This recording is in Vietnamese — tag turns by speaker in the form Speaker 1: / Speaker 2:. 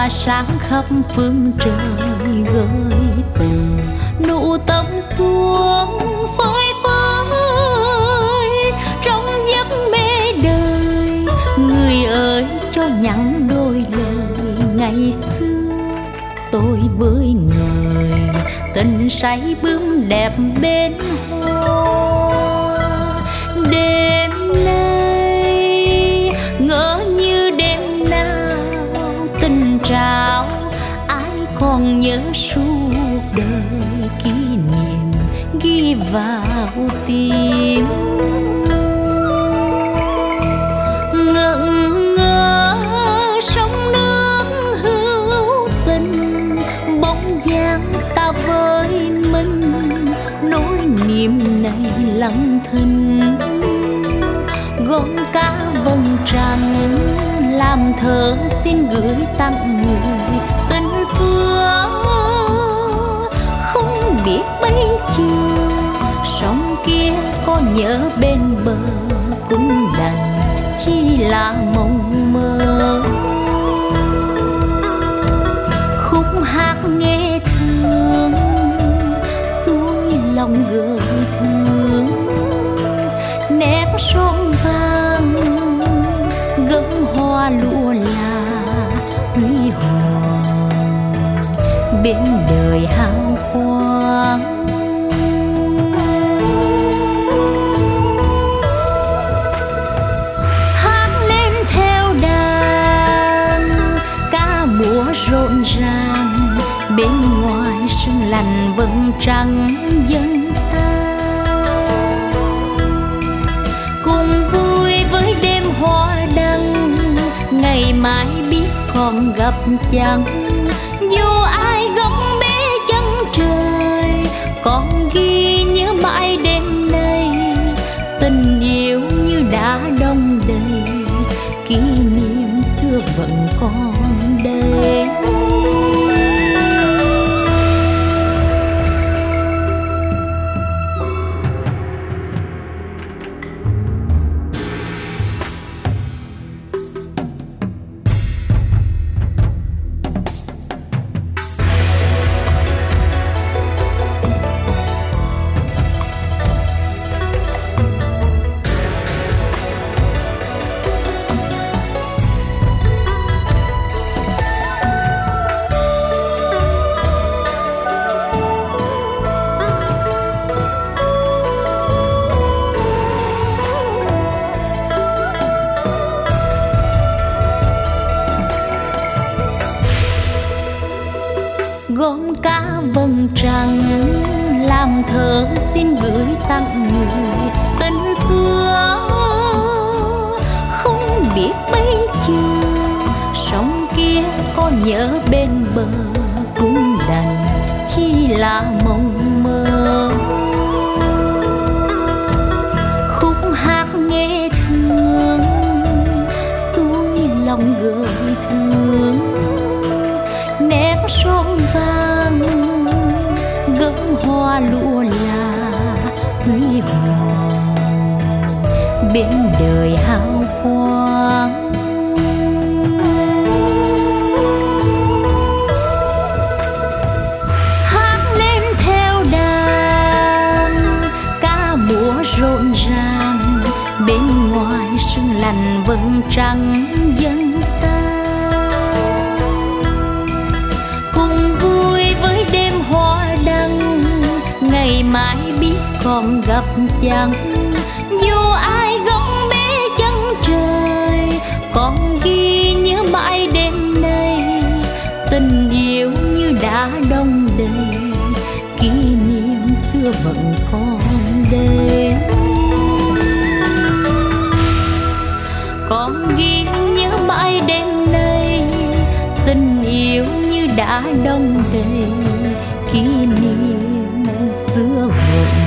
Speaker 1: tỏa sáng khắp phương trời, gửi từng nụ tâm xuống phơi phới trong giấc mê đời. Người ơi cho nhắn đôi lời ngày xưa, tôi với người tình say bướm đẹp bên hoa. Đêm nay ngỡ như đêm nào tình trao, ai còn nhớ suốt đời kỷ niệm ghi vào tim. Ngẩn ngơ sông nước hữu tình, bóng dáng ta với mình, nỗi niềm này lặng thinh. Gom cá vầng trăng làm thơ xin gửi tặng người tình xưa. Không biết bây chiều sông kia có nhớ bên bờ, cũng đành chỉ là mộng mơ. Khúc hát nghe thương xuôi lòng gửi thương, nét son vàng gấm hoa lụa là huy hoàng bên đời hào quang. Hát lên theo đàn ca múa rộn ràng, bên ngoài sương lạnh vầng trăng dân ta. Cùng vui với đêm hoa đăng, ngày mai biết còn gặp chăng. Dù ai góc bế chân trời, còn ghi nhớ mãi đêm nay. Tình yêu như đã đông đầy, kỷ niệm xưa vẫn còn đây. Gom cá vầng trăng làm thơ xin gửi tặng người tình xưa. Không biết bây chiều sông kia có nhớ bên bờ, cũng đành chỉ là mộng mơ. Khúc hát nghe thương xuôi lòng gửi thương, nét son vàng gấm hoa lụa là huy hoàng bên đời hào quang. Hát lên theo đàn ca múa rộn ràng, bên ngoài sương lạnh vầng trăng dân ta. Ngày mai biết còn gặp chăng. Dù ai góc bế chân trời, còn ghi nhớ mãi đêm nay. Tình yêu như đã đông đầy, kỷ niệm xưa vẫn còn đây. Còn ghi nhớ mãi đêm nay, tình yêu như đã đông đầy, kỷ niệm xưa vẫn